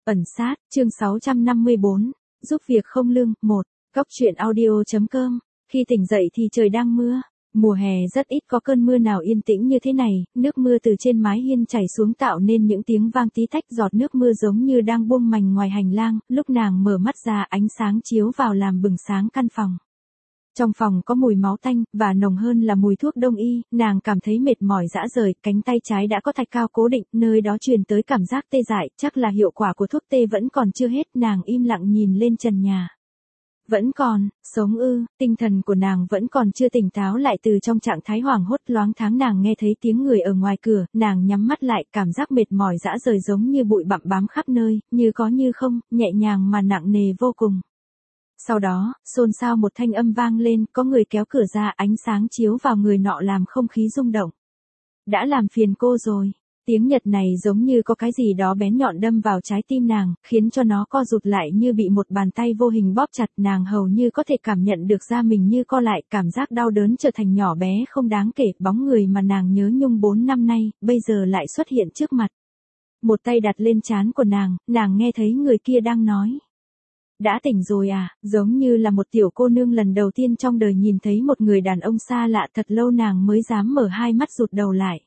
Ẩn sát, chương 654, giúp việc không lương, 1, Góc truyện audio.com, khi tỉnh dậy thì trời đang mưa. Mùa hè rất ít có cơn mưa nào yên tĩnh như thế này, nước mưa từ trên mái hiên chảy xuống tạo nên những tiếng vang tí tách, giọt nước mưa giống như đang buông mành ngoài hành lang. Lúc nàng mở mắt ra, ánh sáng chiếu vào làm bừng sáng căn phòng. Trong phòng có mùi máu tanh, và nồng hơn là mùi thuốc đông y. Nàng cảm thấy mệt mỏi rã rời, cánh tay trái đã có thạch cao cố định, nơi đó truyền tới cảm giác tê dại, chắc là hiệu quả của thuốc tê vẫn còn chưa hết. Nàng im lặng nhìn lên trần nhà. Vẫn còn, sống ư? Tinh thần của nàng vẫn còn chưa tỉnh táo lại từ trong trạng thái hoảng hốt. Loáng thoáng nàng nghe thấy tiếng người ở ngoài cửa, nàng nhắm mắt lại, cảm giác mệt mỏi rã rời giống như bụi bặm bám khắp nơi, như có như không, nhẹ nhàng mà nặng nề vô cùng. Sau đó, xôn xao một thanh âm vang lên, có người kéo cửa ra, ánh sáng chiếu vào người nọ làm không khí rung động. Đã làm phiền cô rồi. Tiếng Nhật này giống như có cái gì đó bén nhọn đâm vào trái tim nàng, khiến cho nó co rụt lại như bị một bàn tay vô hình bóp chặt. Nàng hầu như có thể cảm nhận được da mình như co lại, cảm giác đau đớn trở thành nhỏ bé không đáng kể. Bóng người mà nàng nhớ nhung 4 năm nay, bây giờ lại xuất hiện trước mặt. Một tay đặt lên trán của nàng nghe thấy người kia đang nói. Đã tỉnh rồi à? Giống như là một tiểu cô nương lần đầu tiên trong đời nhìn thấy một người đàn ông xa lạ, thật lâu nàng mới dám mở hai mắt rụt đầu lại.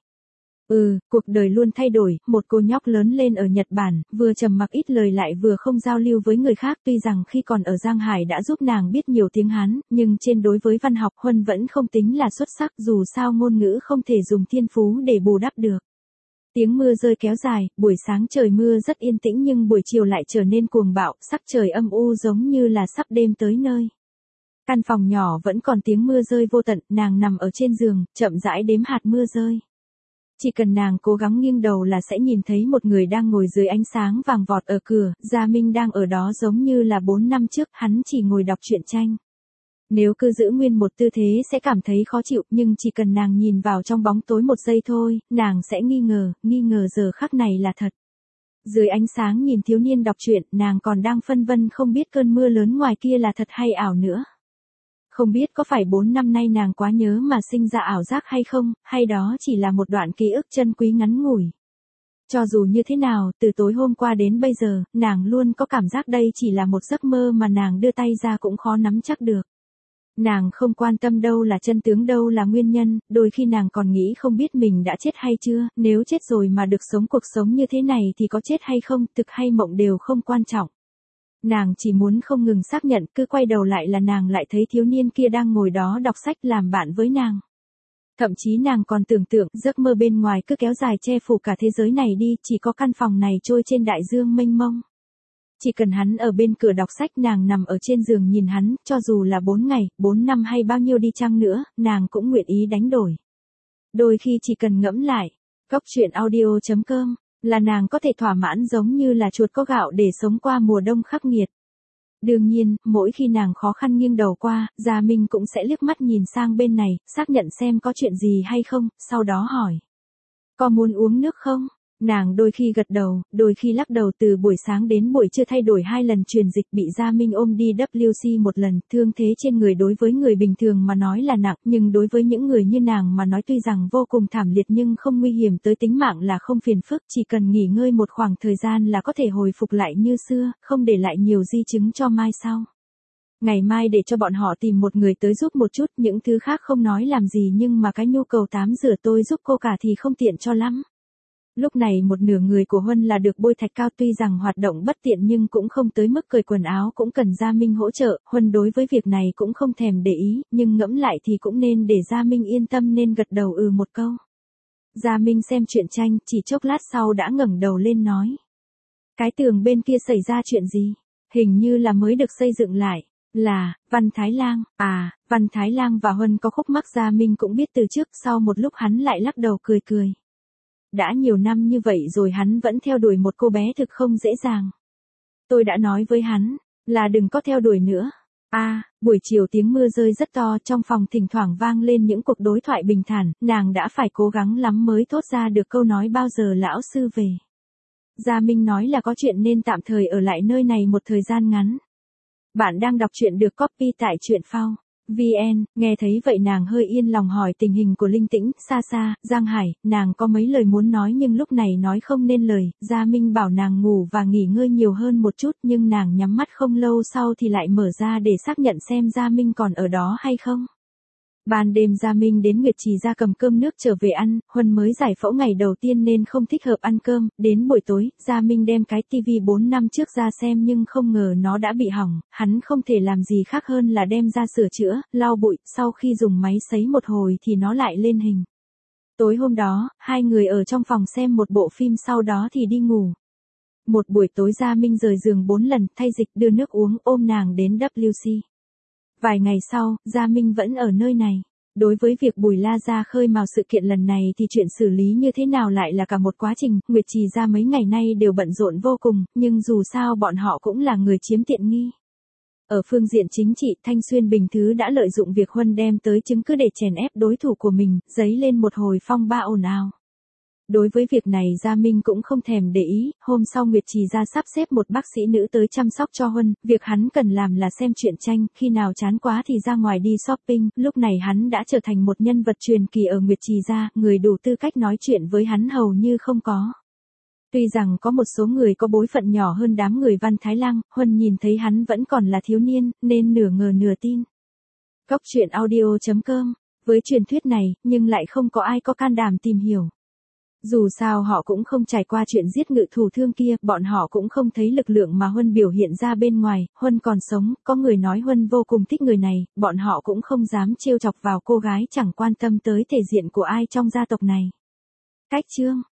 Cuộc đời luôn thay đổi, một cô nhóc lớn lên ở Nhật Bản, vừa trầm mặc ít lời lại vừa không giao lưu với người khác. Tuy rằng khi còn ở Giang Hải đã giúp nàng biết nhiều tiếng Hán, nhưng trên đối với văn học Huân vẫn không tính là xuất sắc, dù sao ngôn ngữ không thể dùng thiên phú để bù đắp được. Tiếng mưa rơi kéo dài, buổi sáng trời mưa rất yên tĩnh nhưng buổi chiều lại trở nên cuồng bạo, sắc trời âm u giống như là sắp đêm tới nơi. Căn phòng nhỏ vẫn còn tiếng mưa rơi vô tận, nàng nằm ở trên giường, chậm rãi đếm hạt mưa rơi. Chỉ cần nàng cố gắng nghiêng đầu là sẽ nhìn thấy một người đang ngồi dưới ánh sáng vàng vọt ở cửa. Gia Minh đang ở đó giống như là 4 năm trước, hắn chỉ ngồi đọc truyện tranh. Nếu cứ giữ nguyên một tư thế sẽ cảm thấy khó chịu, nhưng chỉ cần nàng nhìn vào trong bóng tối một giây thôi, nàng sẽ nghi ngờ giờ khắc này là thật. Dưới ánh sáng nhìn thiếu niên đọc truyện, nàng còn đang phân vân không biết cơn mưa lớn ngoài kia là thật hay ảo nữa. Không biết có phải 4 năm nay nàng quá nhớ mà sinh ra ảo giác hay không, hay đó chỉ là một đoạn ký ức chân quý ngắn ngủi. Cho dù như thế nào, từ tối hôm qua đến bây giờ, nàng luôn có cảm giác đây chỉ là một giấc mơ mà nàng đưa tay ra cũng khó nắm chắc được. Nàng không quan tâm đâu là chân tướng đâu là nguyên nhân, đôi khi nàng còn nghĩ không biết mình đã chết hay chưa, nếu chết rồi mà được sống cuộc sống như thế này thì có chết hay không, thực hay mộng đều không quan trọng. Nàng chỉ muốn không ngừng xác nhận, cứ quay đầu lại là nàng lại thấy thiếu niên kia đang ngồi đó đọc sách làm bạn với nàng. Thậm chí nàng còn tưởng tượng giấc mơ bên ngoài cứ kéo dài che phủ cả thế giới này đi, chỉ có căn phòng này trôi trên đại dương mênh mông. Chỉ cần hắn ở bên cửa đọc sách, nàng nằm ở trên giường nhìn hắn, cho dù là 4 ngày, 4 năm hay bao nhiêu đi chăng nữa, nàng cũng nguyện ý đánh đổi. Đôi khi chỉ cần ngẫm lại, Góc truyện audio.com, là nàng có thể thỏa mãn giống như là chuột có gạo để sống qua mùa đông khắc nghiệt. Đương nhiên, mỗi khi nàng khó khăn nghiêng đầu qua, Gia Minh cũng sẽ liếc mắt nhìn sang bên này, xác nhận xem có chuyện gì hay không, sau đó hỏi. Có muốn uống nước không? Nàng đôi khi gật đầu, đôi khi lắc đầu. Từ buổi sáng đến buổi trưa thay đổi 2 lần truyền dịch, bị Gia Minh ôm đi WC một lần. Thương thế trên người đối với người bình thường mà nói là nặng, nhưng đối với những người như nàng mà nói tuy rằng vô cùng thảm liệt nhưng không nguy hiểm tới tính mạng, là không phiền phức, chỉ cần nghỉ ngơi một khoảng thời gian là có thể hồi phục lại như xưa, không để lại nhiều di chứng cho mai sau. Ngày mai để cho bọn họ tìm một người tới giúp một chút, những thứ khác không nói làm gì, nhưng mà cái nhu cầu tắm rửa tôi giúp cô cả thì không tiện cho lắm. Lúc này một nửa người của Huân là được bôi thạch cao, tuy rằng hoạt động bất tiện nhưng cũng không tới mức cởi quần áo cũng cần Gia Minh hỗ trợ. Huân đối với việc này cũng không thèm để ý, nhưng ngẫm lại thì cũng nên để Gia Minh yên tâm nên gật đầu một câu. Gia Minh xem truyện tranh, chỉ chốc lát sau đã ngẩng đầu lên nói. Cái tường bên kia xảy ra chuyện gì? Hình như là mới được xây dựng lại. Là, Văn Thái Lang. Văn Thái Lang và Huân có khúc mắc, Gia Minh cũng biết từ trước. Sau một lúc hắn lại lắc đầu cười. Đã nhiều năm như vậy rồi hắn vẫn theo đuổi một cô bé thực không dễ dàng. Tôi đã nói với hắn, là đừng có theo đuổi nữa. Buổi chiều tiếng mưa rơi rất to, trong phòng thỉnh thoảng vang lên những cuộc đối thoại bình thản, nàng đã phải cố gắng lắm mới thốt ra được câu nói bao giờ lão sư về. Gia Minh nói là có chuyện nên tạm thời ở lại nơi này một thời gian ngắn. Bạn đang đọc truyện được copy tại truyện phao. VN, nghe thấy vậy nàng hơi yên lòng hỏi tình hình của Linh Tĩnh, xa xa, Giang Hải, nàng có mấy lời muốn nói nhưng lúc này nói không nên lời, Gia Minh bảo nàng ngủ và nghỉ ngơi nhiều hơn một chút nhưng nàng nhắm mắt không lâu sau thì lại mở ra để xác nhận xem Gia Minh còn ở đó hay không. Ban đêm Gia Minh đến Nguyệt Trì ra cầm cơm nước trở về ăn, Huân mới giải phẫu ngày đầu tiên nên không thích hợp ăn cơm, đến buổi tối, Gia Minh đem cái tivi 4 năm trước ra xem nhưng không ngờ nó đã bị hỏng, hắn không thể làm gì khác hơn là đem ra sửa chữa, lau bụi, sau khi dùng máy sấy một hồi thì nó lại lên hình. Tối hôm đó, hai người ở trong phòng xem một bộ phim sau đó thì đi ngủ. Một buổi tối Gia Minh rời giường 4 lần, thay dịch, đưa nước uống, ôm nàng đến WC. Vài ngày sau, Gia Minh vẫn ở nơi này. Đối với việc Bùi La Gia khơi mào sự kiện lần này thì chuyện xử lý như thế nào lại là cả một quá trình, Nguyệt Trì Gia mấy ngày nay đều bận rộn vô cùng, nhưng dù sao bọn họ cũng là người chiếm tiện nghi. Ở phương diện chính trị, Thanh Xuyên Bình Thứ đã lợi dụng việc Huân đem tới chứng cứ để chèn ép đối thủ của mình, dấy lên một hồi phong ba ồn ào. Đối với việc này Gia Minh cũng không thèm để ý, hôm sau Nguyệt Trì Gia sắp xếp một bác sĩ nữ tới chăm sóc cho Huân, việc hắn cần làm là xem truyện tranh, khi nào chán quá thì ra ngoài đi shopping, lúc này hắn đã trở thành một nhân vật truyền kỳ ở Nguyệt Trì Gia, người đủ tư cách nói chuyện với hắn hầu như không có. Tuy rằng có một số người có bối phận nhỏ hơn đám người Văn Thái Lăng, Huân nhìn thấy hắn vẫn còn là thiếu niên, nên nửa ngờ nửa tin. Cóc truyện audio.com, với truyền thuyết này, nhưng lại không có ai có can đảm tìm hiểu. Dù sao họ cũng không trải qua chuyện giết ngự thủ thương kia, bọn họ cũng không thấy lực lượng mà Huân biểu hiện ra bên ngoài, Huân còn sống, có người nói Huân vô cùng thích người này, bọn họ cũng không dám trêu chọc vào cô gái chẳng quan tâm tới thể diện của ai trong gia tộc này. Cách chương